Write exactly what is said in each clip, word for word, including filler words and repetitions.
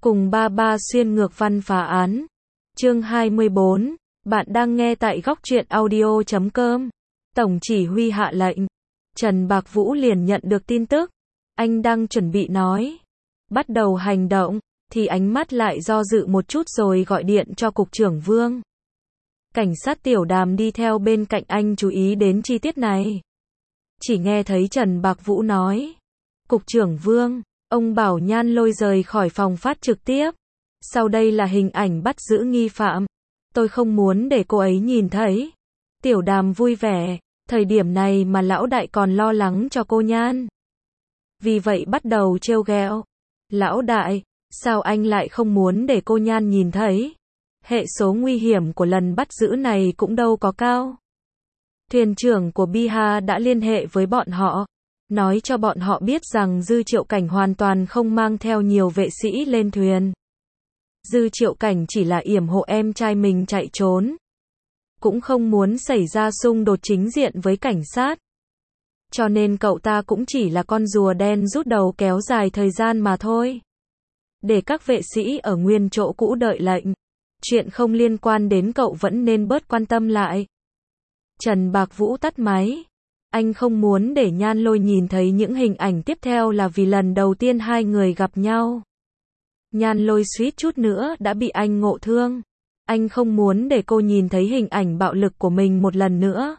Cùng ba ba xuyên ngược văn phá án. Chương hai mươi bốn. Bạn đang nghe tại góc truyện audio chấm com. Tổng chỉ huy hạ lệnh. Trần Bạc Vũ liền nhận được tin tức. Anh đang chuẩn bị nói. Bắt đầu hành động, thì ánh mắt lại do dự một chút rồi gọi điện cho Cục trưởng Vương. Cảnh sát Tiểu Đàm đi theo bên cạnh anh chú ý đến chi tiết này. Chỉ nghe thấy Trần Bạc Vũ nói. Cục trưởng Vương, ông bảo Nhan Lôi rời khỏi phòng phát trực tiếp. Sau đây là hình ảnh bắt giữ nghi phạm. Tôi không muốn để cô ấy nhìn thấy. Tiểu Đàm vui vẻ, thời điểm này mà lão đại còn lo lắng cho cô Nhan. Vì vậy bắt đầu trêu ghẹo. Lão đại, sao anh lại không muốn để cô Nhan nhìn thấy? Hệ số nguy hiểm của lần bắt giữ này cũng đâu có cao. Thuyền trưởng của Biha đã liên hệ với bọn họ, nói cho bọn họ biết rằng Dư Triệu Cảnh hoàn toàn không mang theo nhiều vệ sĩ lên thuyền. Dư Triệu Cảnh chỉ là yểm hộ em trai mình chạy trốn, cũng không muốn xảy ra xung đột chính diện với cảnh sát. Cho nên cậu ta cũng chỉ là con rùa đen rút đầu kéo dài thời gian mà thôi. Để các vệ sĩ ở nguyên chỗ cũ đợi lệnh. Chuyện không liên quan đến cậu vẫn nên bớt quan tâm lại. Trần Bạc Vũ tắt máy. Anh không muốn để Nhan Lôi nhìn thấy những hình ảnh tiếp theo là vì lần đầu tiên hai người gặp nhau. Nhan Lôi suýt chút nữa đã bị anh ngộ thương. Anh không muốn để cô nhìn thấy hình ảnh bạo lực của mình một lần nữa.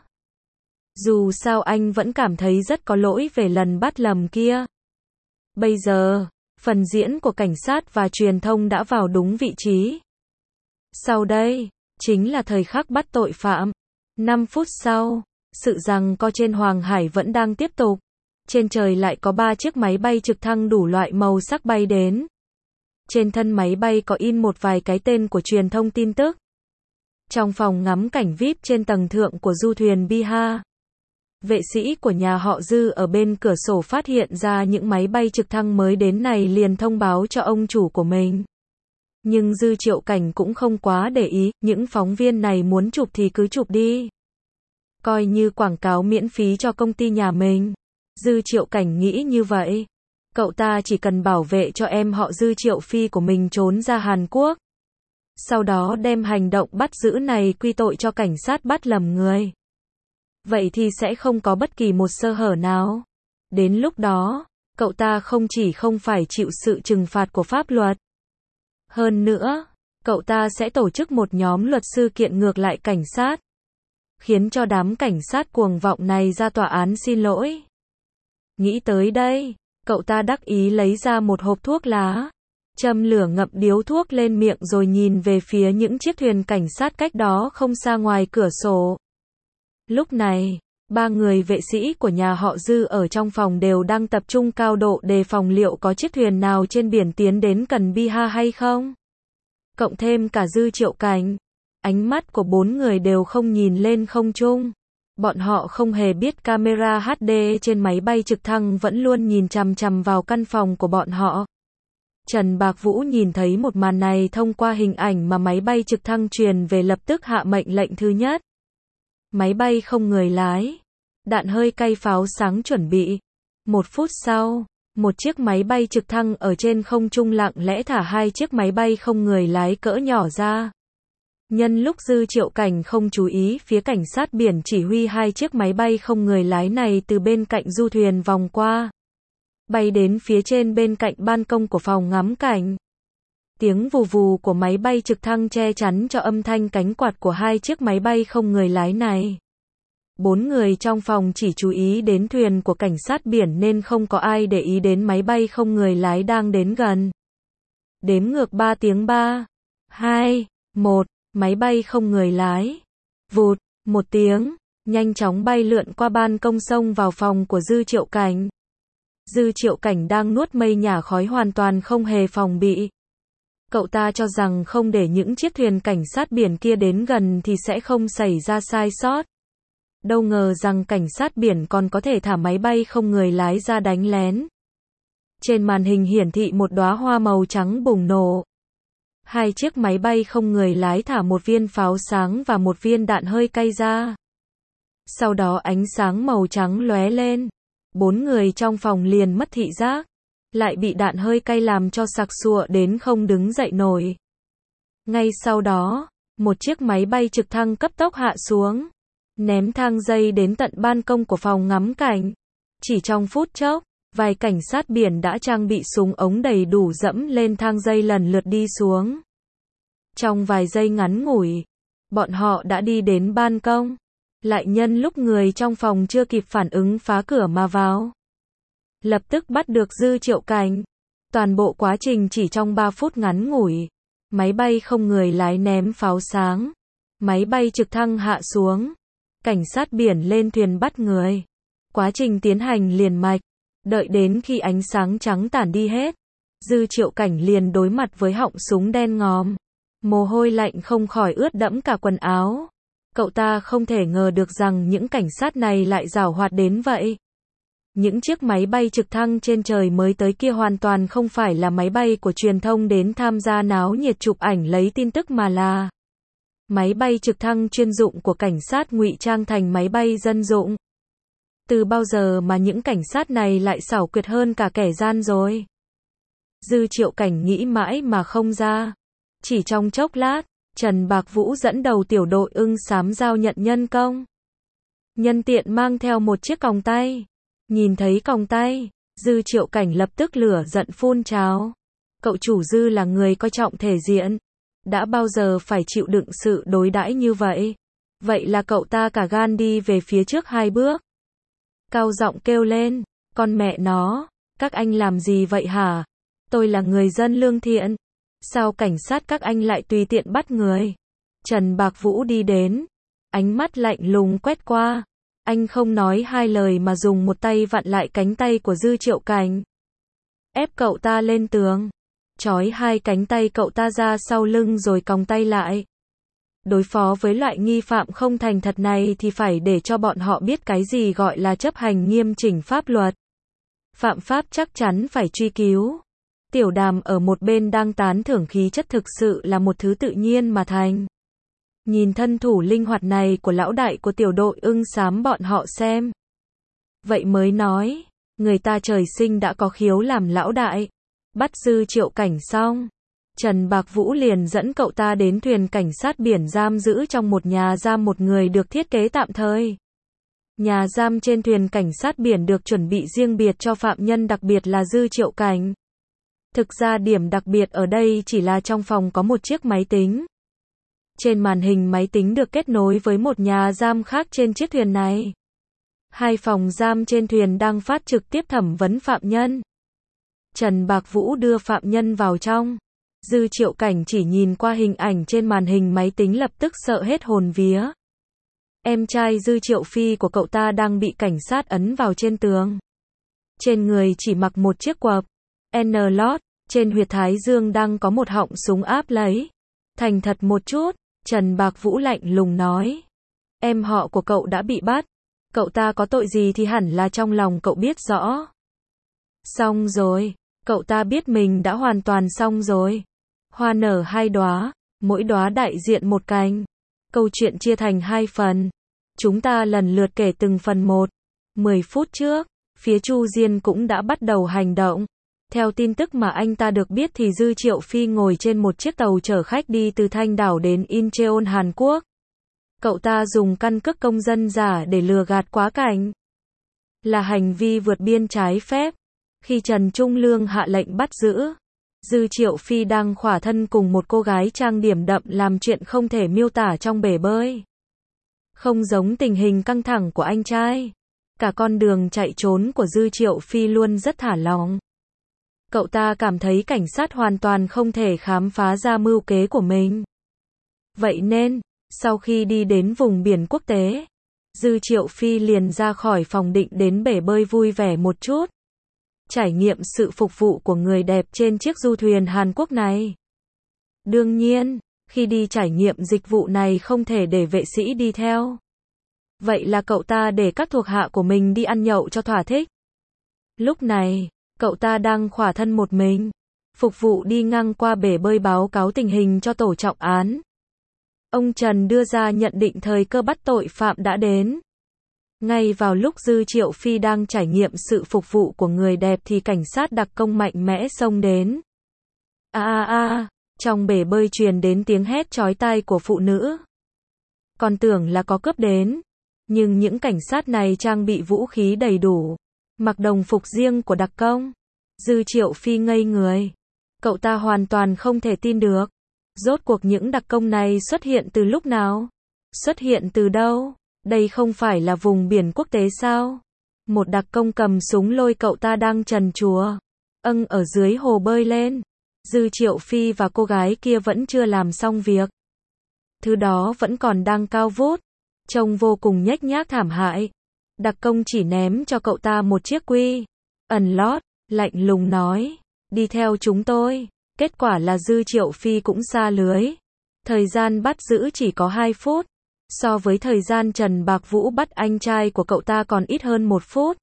Dù sao anh vẫn cảm thấy rất có lỗi về lần bắt lầm kia. Bây giờ, phần diễn của cảnh sát và truyền thông đã vào đúng vị trí. Sau đây, chính là thời khắc bắt tội phạm. năm phút sau, sự giằng co trên Hoàng Hải vẫn đang tiếp tục. Trên trời lại có ba chiếc máy bay trực thăng đủ loại màu sắc bay đến. Trên thân máy bay có in một vài cái tên của truyền thông tin tức. Trong phòng ngắm cảnh vi ai pi trên tầng thượng của du thuyền Biha, vệ sĩ của nhà họ Dư ở bên cửa sổ phát hiện ra những máy bay trực thăng mới đến này liền thông báo cho ông chủ của mình. Nhưng Dư Triệu Cảnh cũng không quá để ý, những phóng viên này muốn chụp thì cứ chụp đi. Coi như quảng cáo miễn phí cho công ty nhà mình. Dư Triệu Cảnh nghĩ như vậy. Cậu ta chỉ cần bảo vệ cho em họ Dư Triệu Phi của mình trốn ra Hàn Quốc. Sau đó đem hành động bắt giữ này quy tội cho cảnh sát bắt lầm người. Vậy thì sẽ không có bất kỳ một sơ hở nào. Đến lúc đó, cậu ta không chỉ không phải chịu sự trừng phạt của pháp luật. Hơn nữa, cậu ta sẽ tổ chức một nhóm luật sư kiện ngược lại cảnh sát. Khiến cho đám cảnh sát cuồng vọng này ra tòa án xin lỗi. Nghĩ tới đây, cậu ta đắc ý lấy ra một hộp thuốc lá. Châm lửa ngậm điếu thuốc lên miệng rồi nhìn về phía những chiếc thuyền cảnh sát cách đó không xa ngoài cửa sổ. Lúc này, ba người vệ sĩ của nhà họ Dư ở trong phòng đều đang tập trung cao độ đề phòng liệu có chiếc thuyền nào trên biển tiến đến gần Biha hay không. Cộng thêm cả Dư Triệu Cảnh. Ánh mắt của bốn người đều không nhìn lên không trung. Bọn họ không hề biết camera hát đê trên máy bay trực thăng vẫn luôn nhìn chằm chằm vào căn phòng của bọn họ. Trần Bạc Vũ nhìn thấy một màn này thông qua hình ảnh mà máy bay trực thăng truyền về, lập tức hạ mệnh lệnh thứ nhất. Máy bay không người lái. Đạn hơi cay pháo sáng chuẩn bị. Một phút sau, một chiếc máy bay trực thăng ở trên không trung lặng lẽ thả hai chiếc máy bay không người lái cỡ nhỏ ra. Nhân lúc Dư Triệu Cảnh không chú ý, phía cảnh sát biển chỉ huy hai chiếc máy bay không người lái này từ bên cạnh du thuyền vòng qua. Bay đến phía trên bên cạnh ban công của phòng ngắm cảnh. Tiếng vù vù của máy bay trực thăng che chắn cho âm thanh cánh quạt của hai chiếc máy bay không người lái này. Bốn người trong phòng chỉ chú ý đến thuyền của cảnh sát biển nên không có ai để ý đến máy bay không người lái đang đến gần. Đếm ngược ba tiếng ba, hai, một, máy bay không người lái. Vụt, một tiếng, nhanh chóng bay lượn qua ban công xông vào phòng của Dư Triệu Cảnh. Dư Triệu Cảnh đang nuốt mây nhả khói hoàn toàn không hề phòng bị. Cậu ta cho rằng không để những chiếc thuyền cảnh sát biển kia đến gần thì sẽ không xảy ra sai sót. Đâu ngờ rằng cảnh sát biển còn có thể thả máy bay không người lái ra đánh lén. Trên màn hình hiển thị một đóa hoa màu trắng bùng nổ. Hai chiếc máy bay không người lái thả một viên pháo sáng và một viên đạn hơi cay ra. Sau đó ánh sáng màu trắng lóe lên. Bốn người trong phòng liền mất thị giác. lại bị đạn hơi cay làm cho sặc sụa đến không đứng dậy nổi. Ngay sau đó, một chiếc máy bay trực thăng cấp tốc hạ xuống, ném thang dây đến tận ban công của phòng ngắm cảnh. Chỉ trong phút chốc, vài cảnh sát biển đã trang bị súng ống đầy đủ dẫm lên thang dây lần lượt đi xuống. Trong vài giây ngắn ngủi, bọn họ đã đi đến ban công, lại nhân lúc người trong phòng chưa kịp phản ứng phá cửa mà vào. Lập tức bắt được Dư Triệu Cảnh. Toàn bộ quá trình chỉ trong ba phút ngắn ngủi. Máy bay không người lái ném pháo sáng. Máy bay trực thăng hạ xuống. Cảnh sát biển lên thuyền bắt người. Quá trình tiến hành liền mạch. Đợi đến khi ánh sáng trắng tản đi hết, Dư Triệu Cảnh liền đối mặt với họng súng đen ngòm. Mồ hôi lạnh không khỏi ướt đẫm cả quần áo. Cậu ta không thể ngờ được rằng những cảnh sát này lại giảo hoạt đến vậy. Những chiếc máy bay trực thăng trên trời mới tới kia hoàn toàn không phải là máy bay của truyền thông đến tham gia náo nhiệt chụp ảnh lấy tin tức mà là máy bay trực thăng chuyên dụng của cảnh sát ngụy trang thành máy bay dân dụng. Từ bao giờ mà những cảnh sát này lại xảo quyệt hơn cả kẻ gian rồi? Dư Triệu Cảnh nghĩ mãi mà không ra. Chỉ trong chốc lát, Trần Bạc Vũ dẫn đầu tiểu đội ưng xám giao nhận nhân công. Nhân tiện mang theo một chiếc còng tay. Nhìn thấy còng tay, Dư Triệu Cảnh lập tức lửa giận phun trào. Cậu chủ Dư là người coi trọng thể diện. Đã bao giờ phải chịu đựng sự đối đãi như vậy? Vậy là cậu ta cả gan đi về phía trước hai bước. Cao giọng kêu lên, con mẹ nó, các anh làm gì vậy hả? Tôi là người dân lương thiện. Sao cảnh sát các anh lại tùy tiện bắt người? Trần Bạc Vũ đi đến, ánh mắt lạnh lùng quét qua. Anh không nói hai lời mà dùng một tay vặn lại cánh tay của Dư Triệu Cảnh. Ép cậu ta lên tường. Trói hai cánh tay cậu ta ra sau lưng rồi còng tay lại. Đối phó với loại nghi phạm không thành thật này thì phải để cho bọn họ biết cái gì gọi là chấp hành nghiêm chỉnh pháp luật. Phạm pháp chắc chắn phải truy cứu. Tiểu Đàm ở một bên đang tán thưởng khí chất thực sự là một thứ tự nhiên mà thành. Nhìn thân thủ linh hoạt này của lão đại của tiểu đội ưng xám bọn họ xem. Vậy mới nói, người ta trời sinh đã có khiếu làm lão đại. Bắt Dư Triệu Cảnh xong, Trần Bạc Vũ liền dẫn cậu ta đến thuyền cảnh sát biển giam giữ trong một nhà giam một người được thiết kế tạm thời. Nhà giam trên thuyền cảnh sát biển được chuẩn bị riêng biệt cho phạm nhân đặc biệt là Dư Triệu Cảnh. Thực ra điểm đặc biệt ở đây chỉ là trong phòng có một chiếc máy tính. Trên màn hình máy tính được kết nối với một nhà giam khác trên chiếc thuyền này. Hai phòng giam trên thuyền đang phát trực tiếp thẩm vấn phạm nhân. Trần Bạc Vũ đưa phạm nhân vào trong. Dư Triệu Cảnh chỉ nhìn qua hình ảnh trên màn hình máy tính lập tức sợ hết hồn vía. Em trai Dư Triệu Phi của cậu ta đang bị cảnh sát ấn vào trên tường. Trên người chỉ mặc một chiếc quặp N-Lot, trên huyệt thái dương đang có một họng súng áp lấy. Thành thật một chút, Trần Bạc Vũ lạnh lùng nói. Em họ của cậu đã bị bắt. Cậu ta có tội gì thì hẳn là trong lòng cậu biết rõ. Xong rồi, cậu ta biết mình đã hoàn toàn xong rồi. Hoa nở hai đóa, mỗi đóa đại diện một cành. Câu chuyện chia thành hai phần. Chúng ta lần lượt kể từng phần một. Mười phút trước, phía Chu Diên cũng đã bắt đầu hành động. Theo tin tức mà anh ta được biết thì Dư Triệu Phi ngồi trên một chiếc tàu chở khách đi từ Thanh Đảo đến Incheon Hàn Quốc. Cậu ta dùng căn cước công dân giả để lừa gạt quá cảnh. Là hành vi vượt biên trái phép. Khi Trần Trung Lương hạ lệnh bắt giữ, Dư Triệu Phi đang khỏa thân cùng một cô gái trang điểm đậm làm chuyện không thể miêu tả trong bể bơi. Không giống tình hình căng thẳng của anh trai. Cả con đường chạy trốn của Dư Triệu Phi luôn rất thả lỏng. Cậu ta cảm thấy cảnh sát hoàn toàn không thể khám phá ra mưu kế của mình. Vậy nên, sau khi đi đến vùng biển quốc tế, Dư Triệu Phi liền ra khỏi phòng định đến bể bơi vui vẻ một chút. Trải nghiệm sự phục vụ của người đẹp trên chiếc du thuyền Hàn Quốc này. Đương nhiên, khi đi trải nghiệm dịch vụ này không thể để vệ sĩ đi theo. Vậy là cậu ta để các thuộc hạ của mình đi ăn nhậu cho thỏa thích. Lúc này, cậu ta đang khỏa thân một mình, phục vụ đi ngang qua bể bơi báo cáo tình hình cho tổ trọng án. Ông Trần đưa ra nhận định thời cơ bắt tội phạm đã đến. Ngay vào lúc Dư Triệu Phi đang trải nghiệm sự phục vụ của người đẹp thì cảnh sát đặc công mạnh mẽ xông đến. A a a, trong bể bơi truyền đến tiếng hét chói tai của phụ nữ. Còn tưởng là có cướp đến, nhưng những cảnh sát này trang bị vũ khí đầy đủ, mặc đồng phục riêng của đặc công. Dư Triệu Phi ngây người. Cậu ta hoàn toàn không thể tin được. Rốt cuộc những đặc công này xuất hiện từ lúc nào? Xuất hiện từ đâu? Đây không phải là vùng biển quốc tế sao? Một đặc công cầm súng lôi cậu ta đang trần truồng âng ở dưới hồ bơi lên. Dư Triệu Phi và cô gái kia vẫn chưa làm xong việc. Thứ đó vẫn còn đang cao vút, trông vô cùng nhếch nhác thảm hại. Đặc công chỉ ném cho cậu ta một chiếc quy ẩn lót, lạnh lùng nói, đi theo chúng tôi. Kết quả là Dư Triệu Phi cũng sa lưới. Thời gian bắt giữ chỉ có hai phút. So với thời gian Trần Bạc Vũ bắt anh trai của cậu ta còn ít hơn một phút.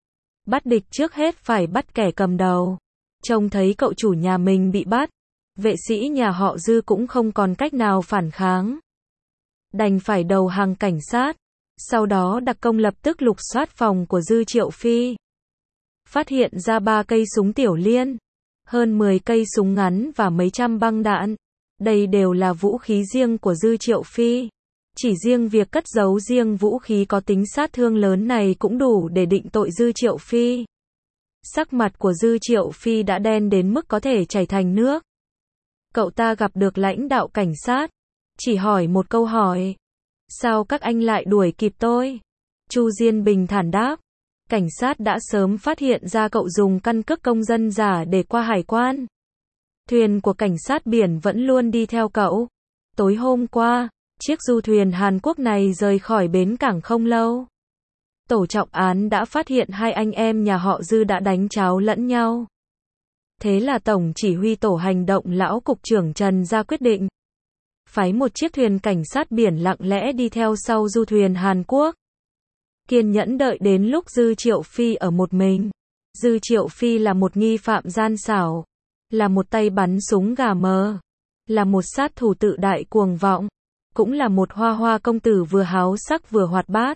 Bắt địch trước hết phải bắt kẻ cầm đầu. Trông thấy cậu chủ nhà mình bị bắt, vệ sĩ nhà họ Dư cũng không còn cách nào phản kháng. Đành phải đầu hàng cảnh sát. Sau đó đặc công lập tức lục soát phòng của Dư Triệu Phi. Phát hiện ra ba cây súng tiểu liên, hơn mười cây súng ngắn và mấy trăm băng đạn. Đây đều là vũ khí riêng của Dư Triệu Phi. Chỉ riêng việc cất giấu riêng vũ khí có tính sát thương lớn này cũng đủ để định tội Dư Triệu Phi. Sắc mặt của Dư Triệu Phi đã đen đến mức có thể chảy thành nước. Cậu ta gặp được lãnh đạo cảnh sát, chỉ hỏi một câu hỏi. Sao các anh lại đuổi kịp tôi? Chu Diên bình thản đáp. Cảnh sát đã sớm phát hiện ra cậu dùng căn cước công dân giả để qua hải quan. Thuyền của cảnh sát biển vẫn luôn đi theo cậu. Tối hôm qua, chiếc du thuyền Hàn Quốc này rời khỏi bến cảng không lâu. Tổ trọng án đã phát hiện hai anh em nhà họ Dư đã đánh cháo lẫn nhau. Thế là Tổng chỉ huy tổ hành động lão cục trưởng Trần ra quyết định phái một chiếc thuyền cảnh sát biển lặng lẽ đi theo sau du thuyền Hàn Quốc. Kiên nhẫn đợi đến lúc Dư Triệu Phi ở một mình. Dư Triệu Phi là một nghi phạm gian xảo, là một tay bắn súng gà mờ, là một sát thủ tự đại cuồng vọng, cũng là một hoa hoa công tử vừa háo sắc vừa hoạt bát.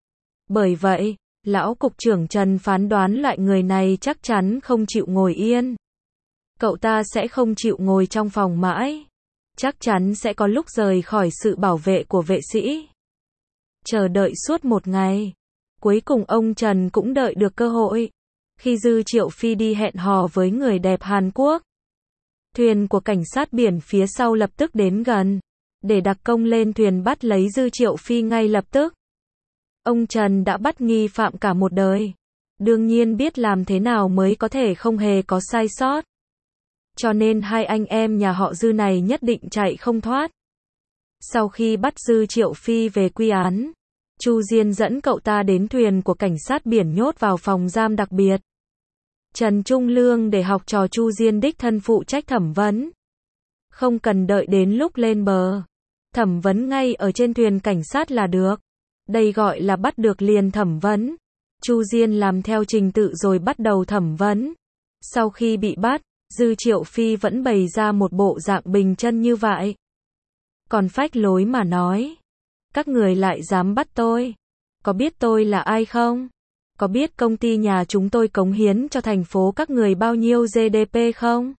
Bởi vậy, lão cục trưởng Trần phán đoán loại người này chắc chắn không chịu ngồi yên. Cậu ta sẽ không chịu ngồi trong phòng mãi. Chắc chắn sẽ có lúc rời khỏi sự bảo vệ của vệ sĩ. Chờ đợi suốt một ngày. Cuối cùng ông Trần cũng đợi được cơ hội. Khi Dư Triệu Phi đi hẹn hò với người đẹp Hàn Quốc, thuyền của cảnh sát biển phía sau lập tức đến gần, để đặc công lên thuyền bắt lấy Dư Triệu Phi ngay lập tức. Ông Trần đã bắt nghi phạm cả một đời. Đương nhiên biết làm thế nào mới có thể không hề có sai sót. Cho nên hai anh em nhà họ Dư này nhất định chạy không thoát. Sau khi bắt Dư Triệu Phi về quy án, Chu Diên dẫn cậu ta đến thuyền của cảnh sát biển nhốt vào phòng giam đặc biệt. Trần Trung Lương để học trò Chu Diên đích thân phụ trách thẩm vấn. Không cần đợi đến lúc lên bờ. Thẩm vấn ngay ở trên thuyền cảnh sát là được. Đây gọi là bắt được liền thẩm vấn. Chu Diên làm theo trình tự rồi bắt đầu thẩm vấn. Sau khi bị bắt, Dư Triệu Phi vẫn bày ra một bộ dạng bình chân như vậy. Còn phách lối mà nói. Các người lại dám bắt tôi. Có biết tôi là ai không? Có biết công ty nhà chúng tôi cống hiến cho thành phố các người bao nhiêu giê đê pê không?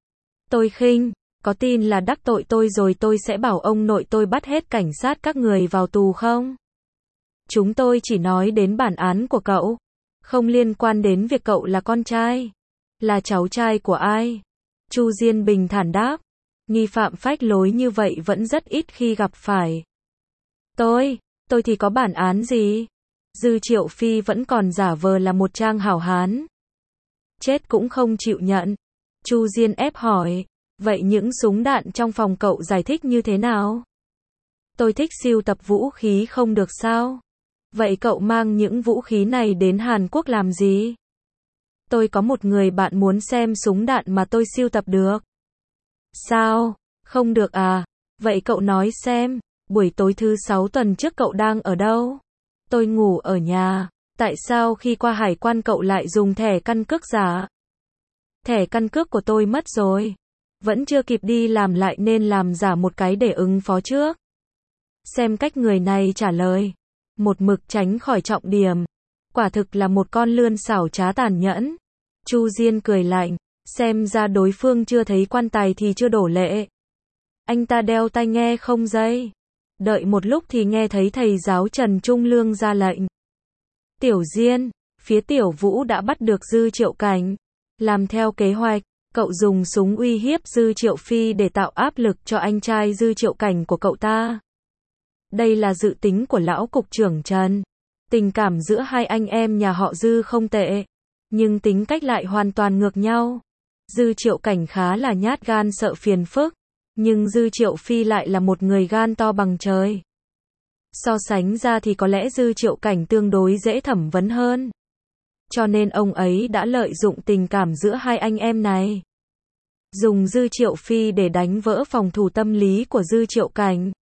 Tôi khinh, có tin là đắc tội tôi rồi tôi sẽ bảo ông nội tôi bắt hết cảnh sát các người vào tù không? Chúng tôi chỉ nói đến bản án của cậu. Không liên quan đến việc cậu là con trai. Là cháu trai của ai? Chu Diên bình thản đáp. Nghi phạm phách lối như vậy vẫn rất ít khi gặp phải. Tôi, tôi thì có bản án gì? Dư Triệu Phi vẫn còn giả vờ là một trang hảo hán. Chết cũng không chịu nhận. Chu Diên ép hỏi. Vậy những súng đạn trong phòng cậu giải thích như thế nào? Tôi thích sưu tập vũ khí không được sao? Vậy cậu mang những vũ khí này đến Hàn Quốc làm gì? Tôi có một người bạn muốn xem súng đạn mà tôi sưu tập được. Sao? Không được à? Vậy cậu nói xem, buổi tối thứ sáu tuần trước cậu đang ở đâu? Tôi ngủ ở nhà. Tại sao khi qua hải quan cậu lại dùng thẻ căn cước giả? Thẻ căn cước của tôi mất rồi. Vẫn chưa kịp đi làm lại nên làm giả một cái để ứng phó trước. Xem cách người này trả lời. một mực tránh khỏi trọng điểm. Quả thực là một con lươn xảo trá tàn nhẫn. Chu Diên cười lạnh, xem ra đối phương chưa thấy quan tài thì chưa đổ lệ. Anh ta đeo tai nghe không dây. Đợi một lúc thì nghe thấy thầy giáo Trần Trung Lương ra lệnh. Tiểu Diên, phía Tiểu Vũ đã bắt được Dư Triệu Cảnh. Làm theo kế hoạch, cậu dùng súng uy hiếp Dư Triệu Phi để tạo áp lực cho anh trai Dư Triệu Cảnh của cậu ta. Đây là dự tính của lão cục trưởng Trần. Tình cảm giữa hai anh em nhà họ Dư không tệ, nhưng tính cách lại hoàn toàn ngược nhau. Dư Triệu Cảnh khá là nhát gan sợ phiền phức, nhưng Dư Triệu Phi lại là một người gan to bằng trời. So sánh ra thì có lẽ Dư Triệu Cảnh tương đối dễ thẩm vấn hơn. Cho nên ông ấy đã lợi dụng tình cảm giữa hai anh em này. Dùng Dư Triệu Phi để đánh vỡ phòng thủ tâm lý của Dư Triệu Cảnh.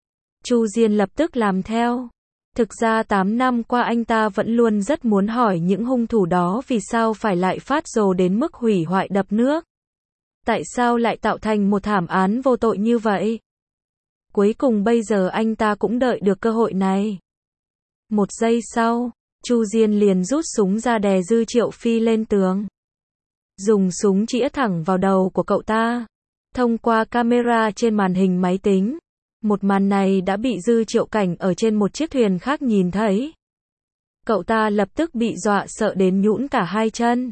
Chu Diên lập tức làm theo. Thực ra tám năm qua anh ta vẫn luôn rất muốn hỏi những hung thủ đó vì sao phải lại phát rồ đến mức hủy hoại đập nước. Tại sao lại tạo thành một thảm án vô tội như vậy? Cuối cùng bây giờ anh ta cũng đợi được cơ hội này. Một giây sau, Chu Diên liền rút súng ra đè Dư Triệu Phi lên tường. Dùng súng chĩa thẳng vào đầu của cậu ta. Thông qua camera trên màn hình máy tính, một màn này đã bị Dư Triệu Cảnh ở trên một chiếc thuyền khác nhìn thấy. Cậu ta lập tức bị dọa sợ đến nhũn cả hai chân.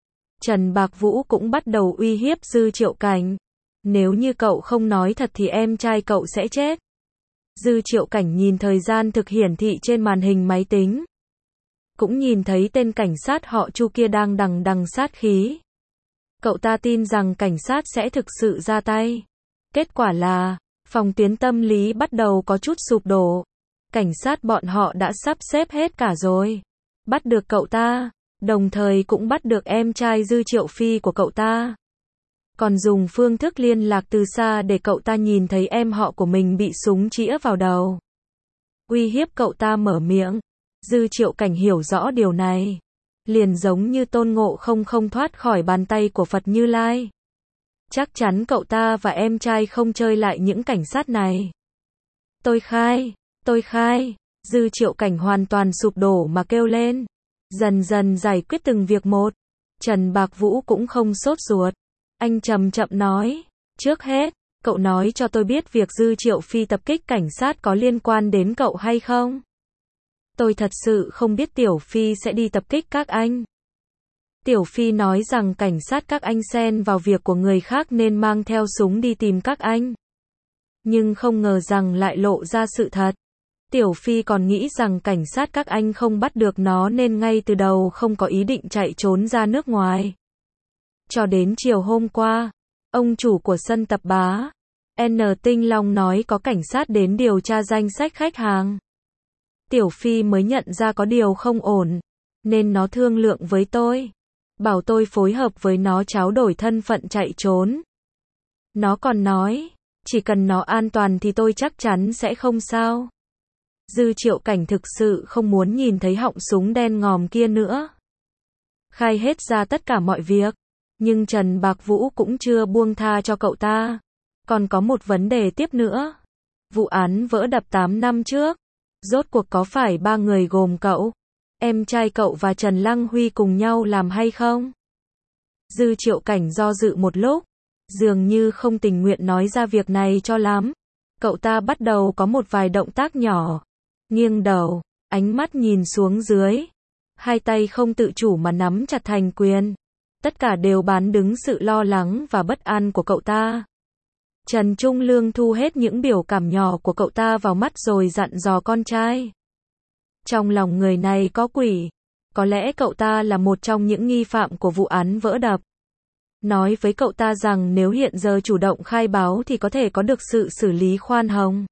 Trần Bạc Vũ cũng bắt đầu uy hiếp Dư Triệu Cảnh. Nếu như cậu không nói thật thì em trai cậu sẽ chết. Dư Triệu Cảnh nhìn thời gian thực hiển thị trên màn hình máy tính. Cũng nhìn thấy tên cảnh sát họ Chu kia đang đằng đằng sát khí. Cậu ta tin rằng cảnh sát sẽ thực sự ra tay. Kết quả là, phòng tuyến tâm lý bắt đầu có chút sụp đổ. Cảnh sát bọn họ đã sắp xếp hết cả rồi. Bắt được cậu ta, đồng thời cũng bắt được em trai Dư Triệu Phi của cậu ta. Còn dùng phương thức liên lạc từ xa để cậu ta nhìn thấy em họ của mình bị súng chĩa vào đầu. Uy hiếp cậu ta mở miệng. Dư Triệu Cảnh hiểu rõ điều này. Liền giống như Tôn Ngộ Không không thoát khỏi bàn tay của Phật Như Lai. Chắc chắn cậu ta và em trai không chơi lại những cảnh sát này. Tôi khai, tôi khai. Dư Triệu Cảnh hoàn toàn sụp đổ mà kêu lên. Dần dần giải quyết từng việc một. Trần Bạc Vũ cũng không sốt ruột. Anh chậm chậm nói. Trước hết, cậu nói cho tôi biết việc Dư Triệu Phi tập kích cảnh sát có liên quan đến cậu hay không? Tôi thật sự không biết Tiểu Phi sẽ đi tập kích các anh. Tiểu Phi nói rằng cảnh sát các anh xen vào việc của người khác nên mang theo súng đi tìm các anh. Nhưng không ngờ rằng lại lộ ra sự thật. Tiểu Phi còn nghĩ rằng cảnh sát các anh không bắt được nó nên ngay từ đầu không có ý định chạy trốn ra nước ngoài. Cho đến chiều hôm qua, ông chủ của sân tập bá, N Tinh Long nói có cảnh sát đến điều tra danh sách khách hàng. Tiểu Phi mới nhận ra có điều không ổn, nên nó thương lượng với tôi. Bảo tôi phối hợp với nó tráo đổi thân phận chạy trốn. Nó còn nói, chỉ cần nó an toàn thì tôi chắc chắn sẽ không sao. Dư Triệu Cảnh thực sự không muốn nhìn thấy họng súng đen ngòm kia nữa. Khai hết ra tất cả mọi việc, nhưng Trần Bạc Vũ cũng chưa buông tha cho cậu ta. Còn có một vấn đề tiếp nữa. Vụ án vỡ đập tám năm trước, rốt cuộc có phải ba người gồm cậu, em trai cậu và Trần Lăng Huy cùng nhau làm hay không? Dư Triệu Cảnh do dự một lúc, dường như không tình nguyện nói ra việc này cho lắm. Cậu ta bắt đầu có một vài động tác nhỏ, nghiêng đầu, ánh mắt nhìn xuống dưới, hai tay không tự chủ mà nắm chặt thành quyền. Tất cả đều bán đứng sự lo lắng và bất an của cậu ta. Trần Trung Lương thu hết những biểu cảm nhỏ của cậu ta vào mắt rồi dặn dò con trai. Trong lòng người này có quỷ. Có lẽ cậu ta là một trong những nghi phạm của vụ án vỡ đập. Nói với cậu ta rằng nếu hiện giờ chủ động khai báo thì có thể có được sự xử lý khoan hồng.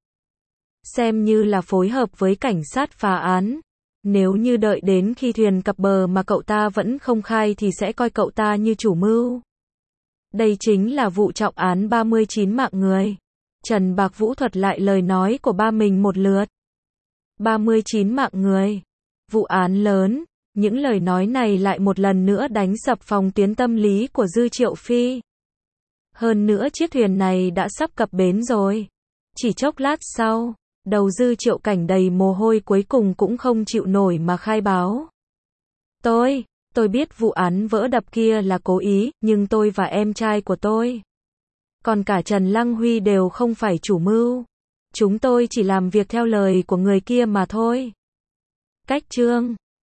Xem như là phối hợp với cảnh sát phá án. Nếu như đợi đến khi thuyền cập bờ mà cậu ta vẫn không khai thì sẽ coi cậu ta như chủ mưu. Đây chính là vụ trọng án ba mươi chín mạng người. Trần Bạc Vũ thuật lại lời nói của ba mình một lượt. ba mươi chín mạng người. Vụ án lớn. Những lời nói này lại một lần nữa đánh sập phòng tuyến tâm lý của Dư Triệu Phi. Hơn nữa chiếc thuyền này đã sắp cập bến rồi. Chỉ chốc lát sau, đầu Dư Triệu Cảnh đầy mồ hôi cuối cùng cũng không chịu nổi mà khai báo. Tôi, tôi biết vụ án vỡ đập kia là cố ý, nhưng tôi và em trai của tôi, còn cả Trần Lăng Huy đều không phải chủ mưu. Chúng tôi chỉ làm việc theo lời của người kia mà thôi. Cách chương